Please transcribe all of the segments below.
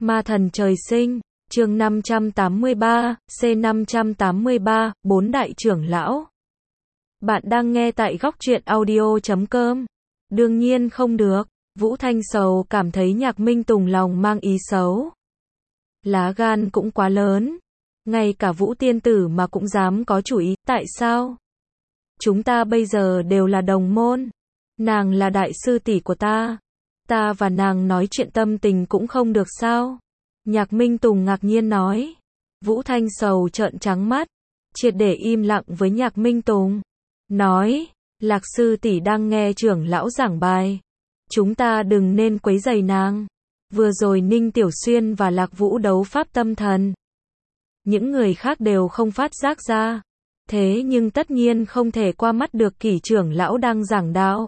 Ma thần trời sinh, chương 583, C583, bốn đại trưởng lão. Bạn đang nghe tại góc truyện audio.com. Đương nhiên không được, Vũ Thanh Sầu cảm thấy Nhạc Minh Tùng lòng mang ý xấu. Lá gan cũng quá lớn, ngay cả Vũ Tiên Tử mà cũng dám có chủ ý, tại sao? Chúng ta bây giờ đều là đồng môn, nàng là đại sư tỷ của ta và nàng nói chuyện tâm tình cũng không được sao? Nhạc Minh Tùng ngạc nhiên nói. Vũ Thanh Sầu trợn trắng mắt, triệt để im lặng với Nhạc Minh Tùng. Nói, Lạc sư tỷ đang nghe trưởng lão giảng bài. Chúng ta đừng nên quấy rầy nàng. Vừa rồi Ninh Tiểu Xuyên và Lạc Vũ đấu pháp tâm thần. Những người khác đều không phát giác ra. Thế nhưng tất nhiên không thể qua mắt được Kỷ trưởng lão đang giảng đạo.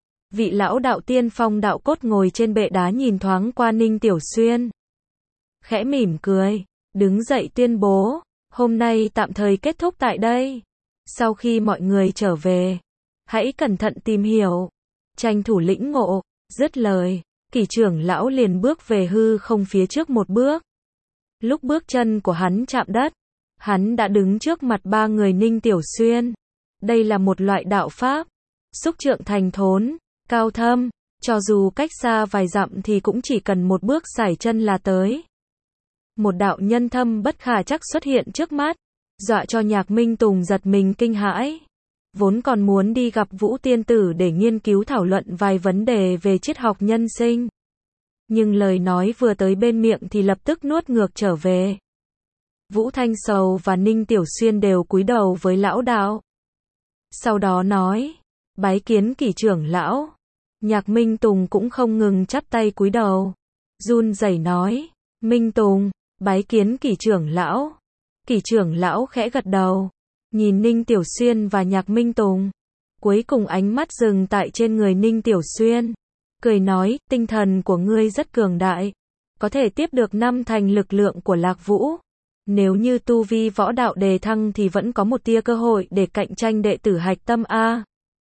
Vị lão đạo tiên phong đạo cốt ngồi trên bệ đá nhìn thoáng qua Ninh Tiểu Xuyên. Khẽ mỉm cười, đứng dậy tuyên bố, hôm nay tạm thời kết thúc tại đây. Sau khi mọi người trở về, hãy cẩn thận tìm hiểu, tranh thủ lĩnh ngộ. Dứt lời, Kỷ trưởng lão liền bước về hư không phía trước một bước. Lúc bước chân của hắn chạm đất, hắn đã đứng trước mặt ba người Ninh Tiểu Xuyên. Đây là một loại đạo pháp, xúc trượng thành thốn, cao thâm, cho dù cách xa vài dặm thì cũng chỉ cần một bước sải chân là tới. Một đạo nhân thâm bất khả trắc xuất hiện trước mắt, dọa cho Nhạc Minh Tùng giật mình kinh hãi. Vốn còn muốn đi gặp Vũ Tiên Tử để nghiên cứu thảo luận vài vấn đề về triết học nhân sinh. Nhưng lời nói vừa tới bên miệng thì lập tức nuốt ngược trở về. Vũ Thanh Sầu và Ninh Tiểu Xuyên đều cúi đầu với lão đạo. Sau đó nói, bái kiến Kỷ trưởng lão. Nhạc Minh Tùng cũng không ngừng chắp tay cúi đầu. Run rẩy nói, Minh Tùng, bái kiến Kỷ trưởng lão. Kỷ trưởng lão khẽ gật đầu, nhìn Ninh Tiểu Xuyên và Nhạc Minh Tùng. Cuối cùng ánh mắt dừng tại trên người Ninh Tiểu Xuyên. Cười nói, tinh thần của ngươi rất cường đại, có thể tiếp được 5 thành lực lượng của Lạc Vũ. Nếu như tu vi võ đạo đề thăng thì vẫn có một tia cơ hội để cạnh tranh đệ tử hạch tâm A.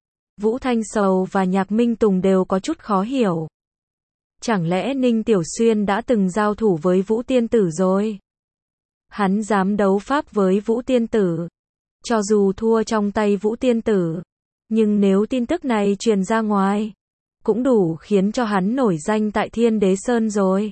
Vũ Thanh Sầu và Nhạc Minh Tùng đều có chút khó hiểu. Chẳng lẽ Ninh Tiểu Xuyên đã từng giao thủ với Vũ Tiên Tử rồi? Hắn dám đấu pháp với Vũ Tiên Tử. Cho dù thua trong tay Vũ Tiên Tử, nhưng nếu tin tức này truyền ra ngoài, cũng đủ khiến cho hắn nổi danh tại Thiên Đế Sơn rồi.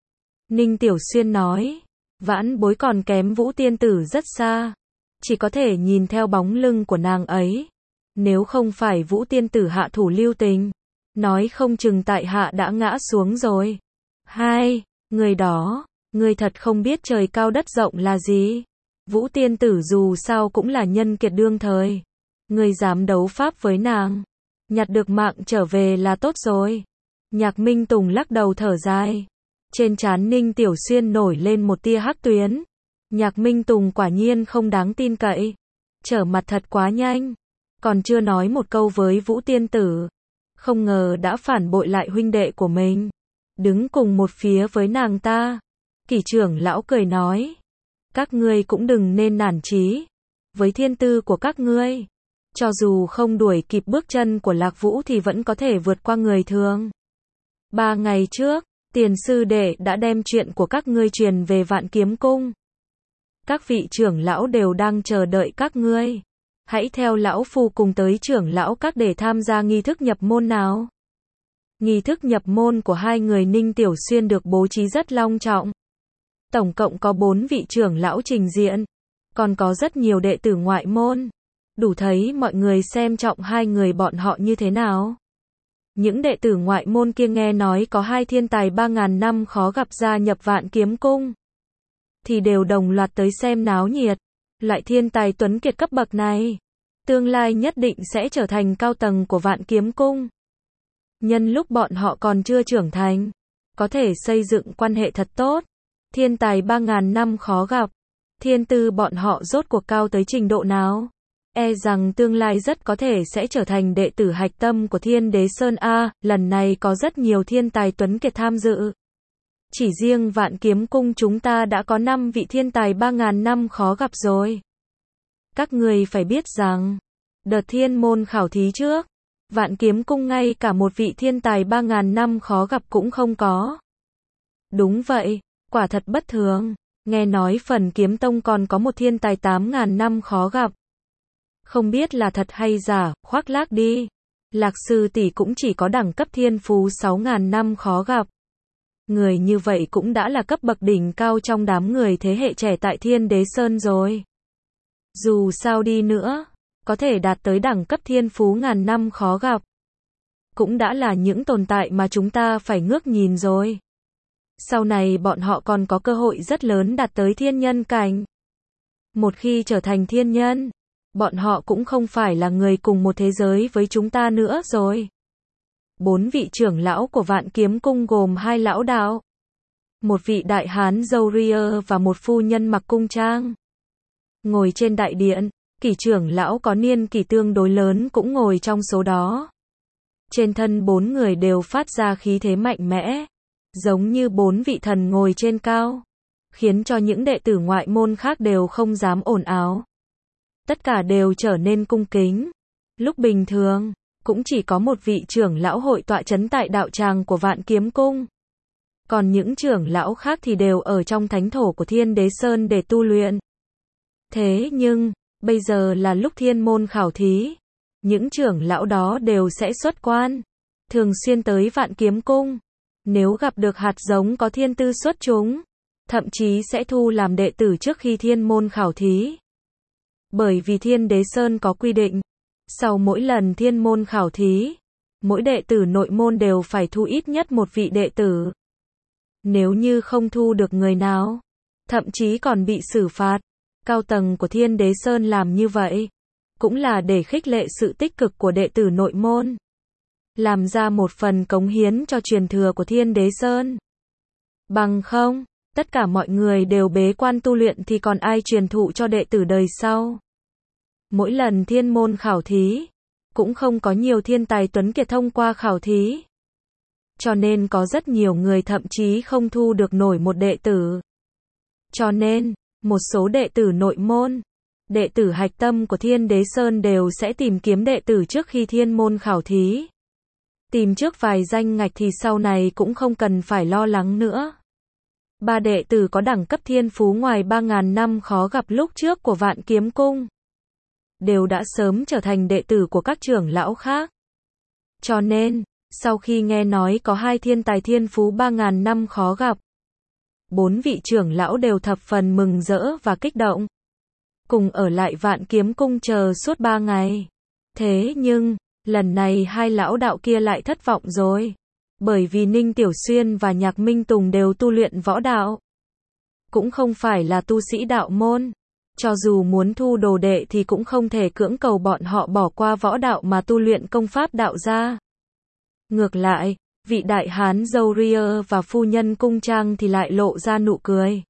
Ninh Tiểu Xuyên nói, vãn bối còn kém Vũ Tiên Tử rất xa, chỉ có thể nhìn theo bóng lưng của nàng ấy. Nếu không phải Vũ Tiên Tử hạ thủ lưu tình, nói không chừng tại hạ đã ngã xuống rồi. Hai, người đó, người thật không biết trời cao đất rộng là gì. Vũ Tiên Tử dù sao cũng là nhân kiệt đương thời. Người dám đấu pháp với nàng, nhặt được mạng trở về là tốt rồi. Nhạc Minh Tùng lắc đầu thở dài. Trên trán Ninh Tiểu Xuyên nổi lên một tia hắc tuyến. Nhạc Minh Tùng quả nhiên không đáng tin cậy. Trở mặt thật quá nhanh. Còn chưa nói một câu với Vũ Tiên Tử, không ngờ đã phản bội lại huynh đệ của mình, đứng cùng một phía với nàng ta. Kỷ trưởng lão cười nói, các ngươi cũng đừng nên nản chí. Với thiên tư của các ngươi, cho dù không đuổi kịp bước chân của Lạc Vũ thì vẫn có thể vượt qua người thường. 3 ngày trước, tiền sư đệ đã đem chuyện của các ngươi truyền về Vạn Kiếm Cung. Các vị trưởng lão đều đang chờ đợi các ngươi. Hãy theo lão phu cùng tới trưởng lão các để tham gia nghi thức nhập môn nào. Nghi thức nhập môn của hai người Ninh Tiểu Xuyên được bố trí rất long trọng. Tổng cộng có 4 vị trưởng lão trình diện, còn có rất nhiều đệ tử ngoại môn. Đủ thấy mọi người xem trọng hai người bọn họ như thế nào. Những đệ tử ngoại môn kia nghe nói có 2 thiên tài 3.000 năm khó gặp gia nhập Vạn Kiếm Cung, thì đều đồng loạt tới xem náo nhiệt. Loại thiên tài tuấn kiệt cấp bậc này, tương lai nhất định sẽ trở thành cao tầng của Vạn Kiếm Cung. Nhân lúc bọn họ còn chưa trưởng thành, có thể xây dựng quan hệ thật tốt. Thiên tài 3.000 năm khó gặp, thiên tư bọn họ rốt cuộc cao tới trình độ nào? E rằng tương lai rất có thể sẽ trở thành đệ tử hạch tâm của Thiên Đế Sơn A. Lần này có rất nhiều thiên tài tuấn kiệt tham dự. Chỉ riêng Vạn Kiếm Cung chúng ta đã có 5 vị thiên tài 3.000 năm khó gặp rồi. Các người phải biết rằng, đợt thiên môn khảo thí trước, Vạn Kiếm Cung ngay cả một vị thiên tài 3.000 năm khó gặp cũng không có. Đúng vậy, Quả thật bất thường. Nghe nói Phần Kiếm Tông còn có một thiên tài 8.000 năm khó gặp. Không biết là thật hay giả, khoác lác đi. Lạc sư tỷ cũng chỉ có đẳng cấp thiên phú 6.000 năm khó gặp. Người như vậy cũng đã là cấp bậc đỉnh cao trong đám người thế hệ trẻ tại Thiên Đế Sơn rồi. Dù sao đi nữa, có thể đạt tới đẳng cấp thiên phú ngàn năm khó gặp. Cũng đã là những tồn tại mà chúng ta phải ngước nhìn rồi. Sau này bọn họ còn có cơ hội rất lớn đạt tới thiên nhân cảnh. Một khi trở thành thiên nhân, bọn họ cũng không phải là người cùng một thế giới với chúng ta nữa rồi. 4 vị trưởng lão của Vạn Kiếm Cung gồm 2 lão đạo, một vị đại hán râu ria và một phu nhân mặc cung trang. Ngồi trên đại điện, kỷ trưởng lão có niên kỷ tương đối lớn cũng ngồi trong số đó. Trên thân 4 người đều phát ra khí thế mạnh mẽ, giống như 4 vị thần ngồi trên cao, khiến cho những đệ tử ngoại môn khác đều không dám ồn ào. Tất cả đều trở nên cung kính. Lúc bình thường, cũng chỉ có một vị trưởng lão hội tọa trấn tại đạo tràng của Vạn Kiếm Cung. Còn những trưởng lão khác thì đều ở trong thánh thổ của Thiên Đế Sơn để tu luyện. Thế nhưng, bây giờ là lúc thiên môn khảo thí. Những trưởng lão đó đều sẽ xuất quan, thường xuyên tới Vạn Kiếm Cung. Nếu gặp được hạt giống có thiên tư xuất chúng, thậm chí sẽ thu làm đệ tử trước khi thiên môn khảo thí. Bởi vì Thiên Đế Sơn có quy định, sau mỗi lần thiên môn khảo thí, mỗi đệ tử nội môn đều phải thu ít nhất một vị đệ tử. Nếu như không thu được người nào, thậm chí còn bị xử phạt. Cao tầng của Thiên Đế Sơn làm như vậy, cũng là để khích lệ sự tích cực của đệ tử nội môn, làm ra một phần cống hiến cho truyền thừa của Thiên Đế Sơn. Bằng không, tất cả mọi người đều bế quan tu luyện thì còn ai truyền thụ cho đệ tử đời sau. Mỗi lần thiên môn khảo thí, cũng không có nhiều thiên tài tuấn kiệt thông qua khảo thí. Cho nên có rất nhiều người thậm chí không thu được nổi một đệ tử. Cho nên, một số đệ tử nội môn, đệ tử hạch tâm của Thiên Đế Sơn đều sẽ tìm kiếm đệ tử trước khi thiên môn khảo thí. Tìm trước vài danh ngạch thì sau này cũng không cần phải lo lắng nữa. 3 đệ tử có đẳng cấp thiên phú ngoài 3.000 năm khó gặp lúc trước của Vạn Kiếm Cung, đều đã sớm trở thành đệ tử của các trưởng lão khác. Cho nên, sau khi nghe nói có 2 thiên tài thiên phú 3.000 năm khó gặp, 4 vị trưởng lão đều thập phần mừng rỡ và kích động, cùng ở lại Vạn Kiếm Cung chờ suốt 3 ngày. Thế nhưng, lần này 2 lão đạo kia lại thất vọng rồi, bởi vì Ninh Tiểu Xuyên và Nhạc Minh Tùng đều tu luyện võ đạo, cũng không phải là tu sĩ đạo môn. Cho dù muốn thu đồ đệ thì cũng không thể cưỡng cầu bọn họ bỏ qua võ đạo mà tu luyện công pháp đạo ra. Ngược lại, vị đại hán râu ria và phu nhân cung trang thì lại lộ ra nụ cười.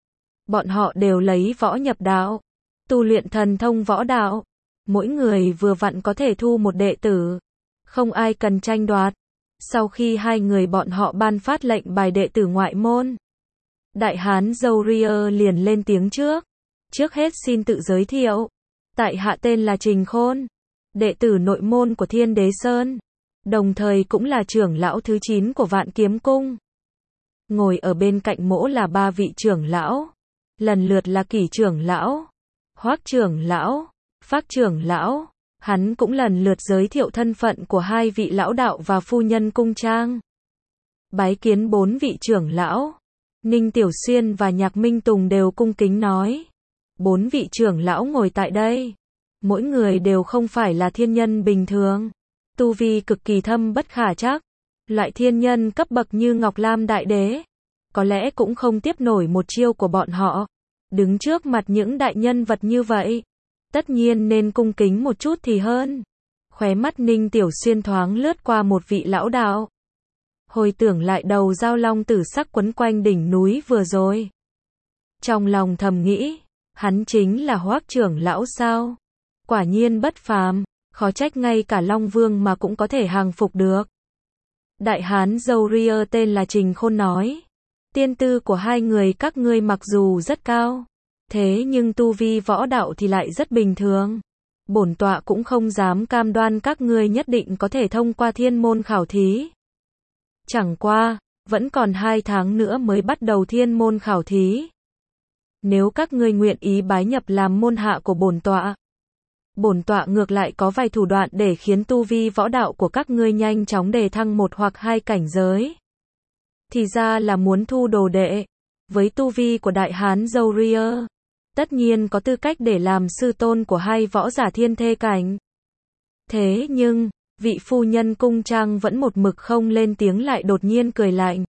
Bọn họ đều lấy võ nhập đạo, tu luyện thần thông võ đạo. Mỗi người vừa vặn có thể thu một đệ tử, không ai cần tranh đoạt. Sau khi 2 người bọn họ ban phát lệnh bài đệ tử ngoại môn, đại hán râu ria liền lên tiếng trước. Trước hết xin tự giới thiệu. Tại hạ tên là Trình Khôn, đệ tử nội môn của Thiên Đế Sơn, đồng thời cũng là trưởng lão thứ 9 của Vạn Kiếm Cung. Ngồi ở bên cạnh mỗ là 3 vị trưởng lão, lần lượt là Kỷ trưởng lão, Hoắc trưởng lão, Phác trưởng lão. Hắn cũng lần lượt giới thiệu thân phận của 2 vị lão đạo và phu nhân cung trang. Bái kiến 4 vị trưởng lão. Ninh Tiểu Xuyên và Nhạc Minh Tùng đều cung kính nói. 4 vị trưởng lão ngồi tại đây, mỗi người đều không phải là thiên nhân bình thường, tu vi cực kỳ thâm bất khả trắc. Loại thiên nhân cấp bậc như Ngọc Lam Đại Đế, có lẽ cũng không tiếp nổi một chiêu của bọn họ. Đứng trước mặt những đại nhân vật như vậy, tất nhiên nên cung kính một chút thì hơn. Khóe mắt Ninh Tiểu Xuyên thoáng lướt qua một vị lão đạo, hồi tưởng lại đầu dao long tử sắc quấn quanh đỉnh núi vừa rồi. Trong lòng thầm nghĩ, hắn chính là Hoắc trưởng lão sao? Quả nhiên bất phàm, khó trách ngay cả Long Vương mà cũng có thể hàng phục được. Đại hán râu ria tên là Trình Khôn nói, tiên tư của 2 người các ngươi mặc dù rất cao, thế nhưng tu vi võ đạo thì lại rất bình thường. Bổn tọa cũng không dám cam đoan các ngươi nhất định có thể thông qua thiên môn khảo thí. Chẳng qua, vẫn còn 2 tháng nữa mới bắt đầu thiên môn khảo thí. Nếu các ngươi nguyện ý bái nhập làm môn hạ của bổn tọa ngược lại có vài thủ đoạn để khiến tu vi võ đạo của các ngươi nhanh chóng đề thăng 1 hoặc 2 cảnh giới. Thì ra là muốn thu đồ đệ. Với tu vi của Đại Hán Dâu Ria, tất nhiên có tư cách để làm sư tôn của 2 võ giả thiên thê cảnh. Thế nhưng, vị phu nhân cung trang vẫn một mực không lên tiếng lại đột nhiên cười lạnh.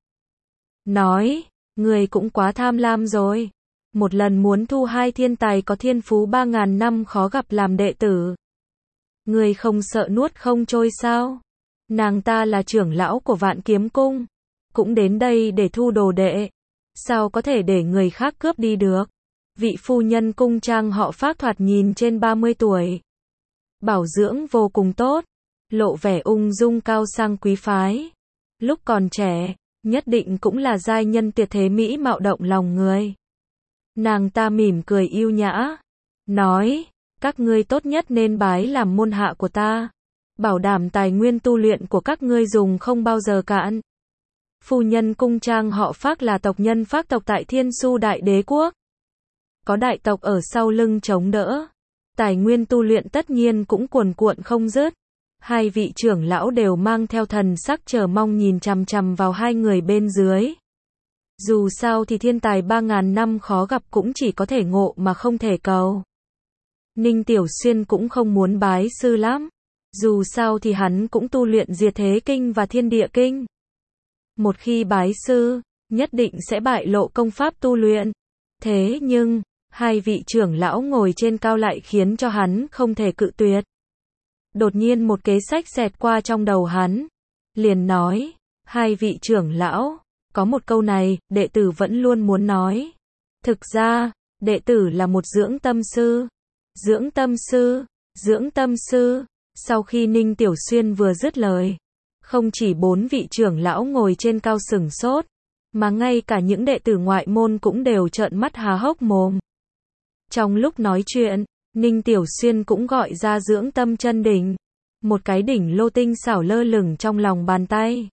Nói, người cũng quá tham lam rồi. Một lần muốn thu 2 thiên tài có thiên phú 3.000 năm khó gặp làm đệ tử. Người không sợ nuốt không trôi sao? Nàng ta là trưởng lão của Vạn Kiếm Cung, cũng đến đây để thu đồ đệ. Sao có thể để người khác cướp đi được? Vị phu nhân cung trang họ Phác thoạt nhìn trên 30 tuổi. Bảo dưỡng vô cùng tốt, lộ vẻ ung dung cao sang quý phái. Lúc còn trẻ, nhất định cũng là giai nhân tuyệt thế mỹ mạo động lòng người. Nàng ta mỉm cười yêu nhã, nói, các ngươi tốt nhất nên bái làm môn hạ của ta. Bảo đảm tài nguyên tu luyện của các ngươi dùng không bao giờ cạn. Phu nhân cung trang họ Phác là tộc nhân Phác tộc tại Thiên Su Đại Đế Quốc. Có đại tộc ở sau lưng chống đỡ. Tài nguyên tu luyện tất nhiên cũng cuồn cuộn không dứt. 2 vị trưởng lão đều mang theo thần sắc chờ mong nhìn chằm chằm vào 2 người bên dưới. Dù sao thì thiên tài 3.000 năm khó gặp cũng chỉ có thể ngộ mà không thể cầu. Ninh Tiểu Xuyên cũng không muốn bái sư lắm. Dù sao thì hắn cũng tu luyện Diệt Thế Kinh và Thiên Địa Kinh. Một khi bái sư, nhất định sẽ bại lộ công pháp tu luyện. Thế nhưng, 2 vị trưởng lão ngồi trên cao lại khiến cho hắn không thể cự tuyệt. Đột nhiên một kế sách xẹt qua trong đầu hắn. Liền nói, 2 vị trưởng lão, có một câu này, đệ tử vẫn luôn muốn nói. Thực ra, đệ tử là một dưỡng tâm sư. Dưỡng tâm sư, dưỡng tâm sư. Sau khi Ninh Tiểu Xuyên vừa dứt lời, không chỉ 4 vị trưởng lão ngồi trên cao sửng sốt, mà ngay cả những đệ tử ngoại môn cũng đều trợn mắt há hốc mồm. Trong lúc nói chuyện, Ninh Tiểu Xuyên cũng gọi ra dưỡng tâm chân đỉnh. Một cái đỉnh lô tinh xảo lơ lửng trong lòng bàn tay.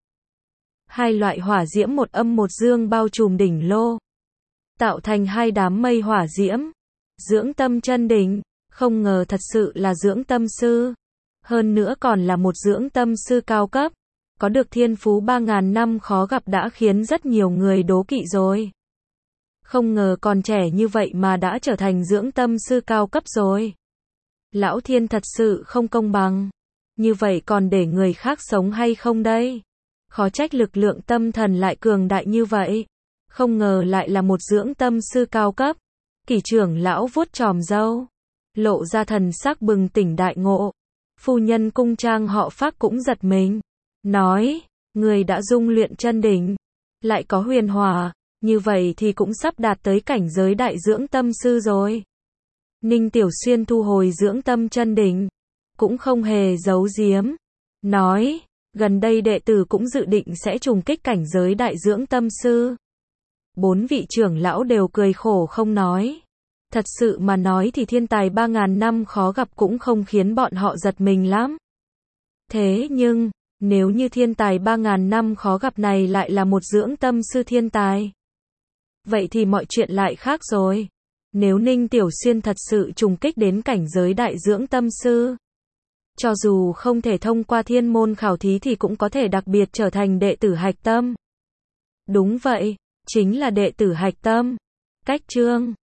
2 loại hỏa diễm một âm một dương bao trùm đỉnh lô, tạo thành 2 đám mây hỏa diễm. Dưỡng tâm chân đỉnh, không ngờ thật sự là dưỡng tâm sư. Hơn nữa còn là một dưỡng tâm sư cao cấp. Có được thiên phú 3.000 năm khó gặp đã khiến rất nhiều người đố kỵ rồi. Không ngờ còn trẻ như vậy mà đã trở thành dưỡng tâm sư cao cấp rồi. Lão thiên thật sự không công bằng. Như vậy còn để người khác sống hay không đây? Khó trách lực lượng tâm thần lại cường đại như vậy. Không ngờ lại là một dưỡng tâm sư cao cấp. Kỷ trưởng lão vuốt chòm râu, lộ ra thần sắc bừng tỉnh đại ngộ. Phu nhân cung trang họ Phác cũng giật mình. Nói, người đã dung luyện chân đỉnh, lại có huyền hỏa, như vậy thì cũng sắp đạt tới cảnh giới đại dưỡng tâm sư rồi. Ninh Tiểu Xuyên thu hồi dưỡng tâm chân đỉnh, cũng không hề giấu giếm. Nói, gần đây đệ tử cũng dự định sẽ trùng kích cảnh giới đại dưỡng tâm sư. 4 vị trưởng lão đều cười khổ không nói. Thật sự mà nói thì thiên tài 3.000 năm khó gặp cũng không khiến bọn họ giật mình lắm. Thế nhưng, nếu như thiên tài 3.000 năm khó gặp này lại là một dưỡng tâm sư thiên tài, vậy thì mọi chuyện lại khác rồi. Nếu Ninh Tiểu Xuyên thật sự trùng kích đến cảnh giới đại dưỡng tâm sư, cho dù không thể thông qua thiên môn khảo thí thì cũng có thể đặc biệt trở thành đệ tử hạch tâm. Đúng vậy, chính là đệ tử hạch tâm. Cách chương